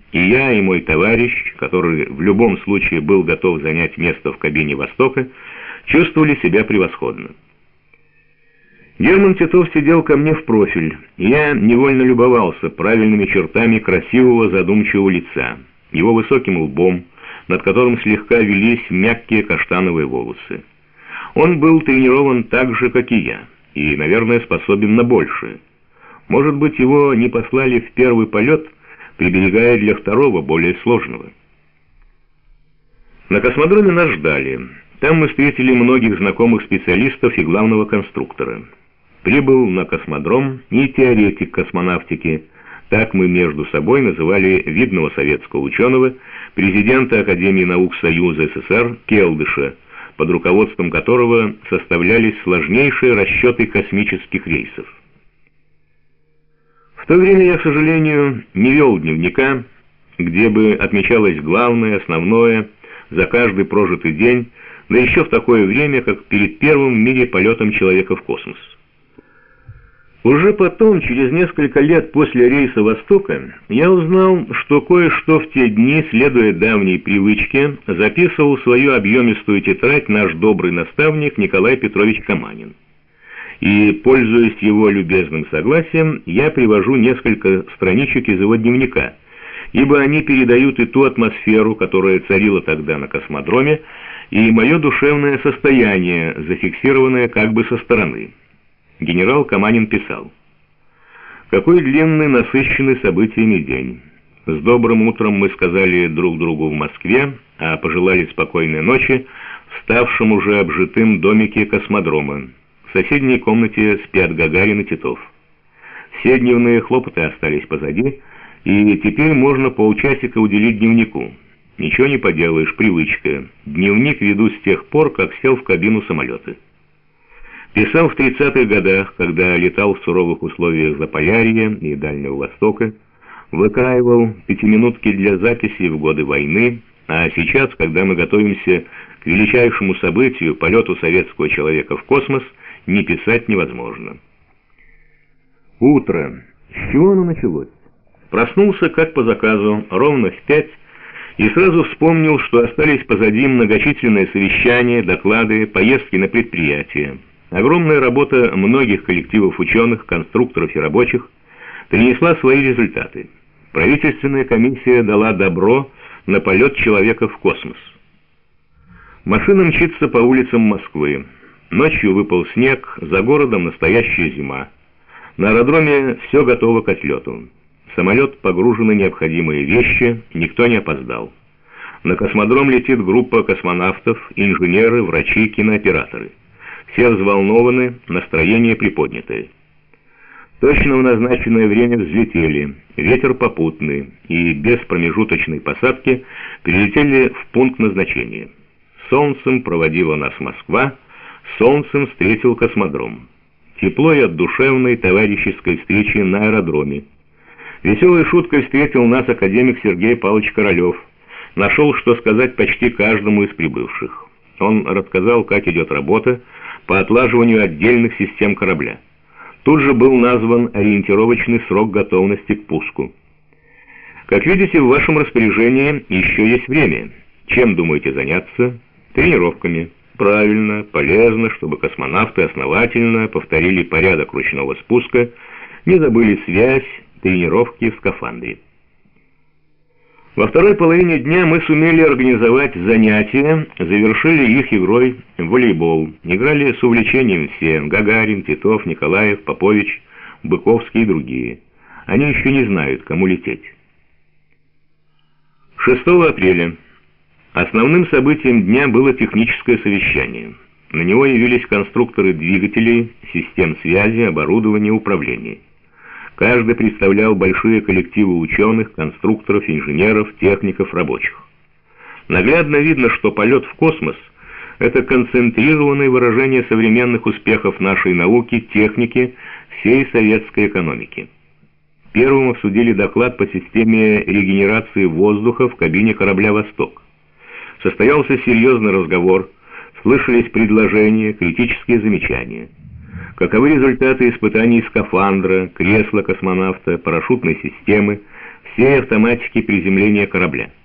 И я, и мой товарищ, который в любом случае был готов занять место в кабине «Востока», чувствовали себя превосходно. Герман Титов сидел ко мне в профиль, и я невольно любовался правильными чертами красивого задумчивого лица, его высоким лбом, над которым слегка велись мягкие каштановые волосы. Он был тренирован так же, как и я, и, наверное, способен на большее. Может быть, его не послали в первый полет, приберегая для второго, более сложного. На космодроме нас ждали. Там мы встретили многих знакомых специалистов и главного конструктора. Прибыл на космодром и теоретик космонавтики, так мы между собой называли видного советского ученого, президента Академии наук Союза СССР Келдыша, под руководством которого составлялись сложнейшие расчеты космических рейсов. В то время я, к сожалению, не вел дневника, где бы отмечалось главное, основное, за каждый прожитый день, да еще в такое время, как перед первым в мире полетом человека в космос. Уже потом, через несколько лет после рейса «Востока», я узнал, что кое-что в те дни, следуя давней привычке, записывал в свою объемистую тетрадь наш добрый наставник Николай Петрович Каманин. И, пользуясь его любезным согласием, я привожу несколько страничек из его дневника, ибо они передают и ту атмосферу, которая царила тогда на космодроме, и мое душевное состояние, зафиксированное как бы со стороны. Генерал Каманин писал: «Какой длинный, насыщенный событиями день. С добрым утром мы сказали друг другу в Москве, а пожелали спокойной ночи в ставшем уже обжитым домике космодрома. В соседней комнате спят Гагарин и Титов. Все дневные хлопоты остались позади, и теперь можно полчасика уделить дневнику. Ничего не поделаешь, привычка. Дневник веду с тех пор, как сел в кабину самолета. Писал в 30-х годах, когда летал в суровых условиях Заполярья и Дальнего Востока, выкраивал пятиминутки для записи в годы войны, а сейчас, когда мы готовимся к величайшему событию, полету советского человека в космос, не писать невозможно». Утро. С чего оно началось? Проснулся, как по заказу, ровно в 5, и сразу вспомнил, что остались позади многочисленные совещания, доклады, поездки на предприятия. Огромная работа многих коллективов ученых, конструкторов и рабочих принесла свои результаты. Правительственная комиссия дала добро на полет человека в космос. Машина мчится по улицам Москвы. Ночью выпал снег, за городом настоящая зима. На аэродроме все готово к отлету. Самолет погружены необходимые вещи, никто не опоздал. На космодром летит группа космонавтов, инженеры, врачи, кинооператоры. Все взволнованы, настроение приподнятое. Точно в назначенное время взлетели, ветер попутный, и без промежуточной посадки прилетели в пункт назначения. Солнцем проводила нас Москва, солнцем встретил космодром. Тепло и от душевной товарищеской встречи на аэродроме. Веселой шуткой встретил нас академик Сергей Павлович Королев. Нашел, что сказать почти каждому из прибывших. Он рассказал, как идет работа по отлаживанию отдельных систем корабля. Тут же был назван ориентировочный срок готовности к пуску. Как видите, в вашем распоряжении еще есть время. Чем думаете заняться? Тренировками. Правильно, полезно, чтобы космонавты основательно повторили порядок ручного спуска, не забыли связь, тренировки в скафандре. Во второй половине дня мы сумели организовать занятия, завершили их игрой в волейбол. Играли с увлечением все: Гагарин, Титов, Николаев, Попович, Быковский и другие. Они еще не знают, кому лететь. 6 апреля. Основным событием дня было техническое совещание. На него явились конструкторы двигателей, систем связи, оборудования, управления. Каждый представлял большие коллективы ученых, конструкторов, инженеров, техников, рабочих. Наглядно видно, что полет в космос – это концентрированное выражение современных успехов нашей науки, техники, всей советской экономики. Первым обсудили доклад по системе регенерации воздуха в кабине корабля «Восток». Состоялся серьезный разговор, слышались предложения, критические замечания. Каковы результаты испытаний скафандра, кресла космонавта, парашютной системы, всей автоматики приземления корабля.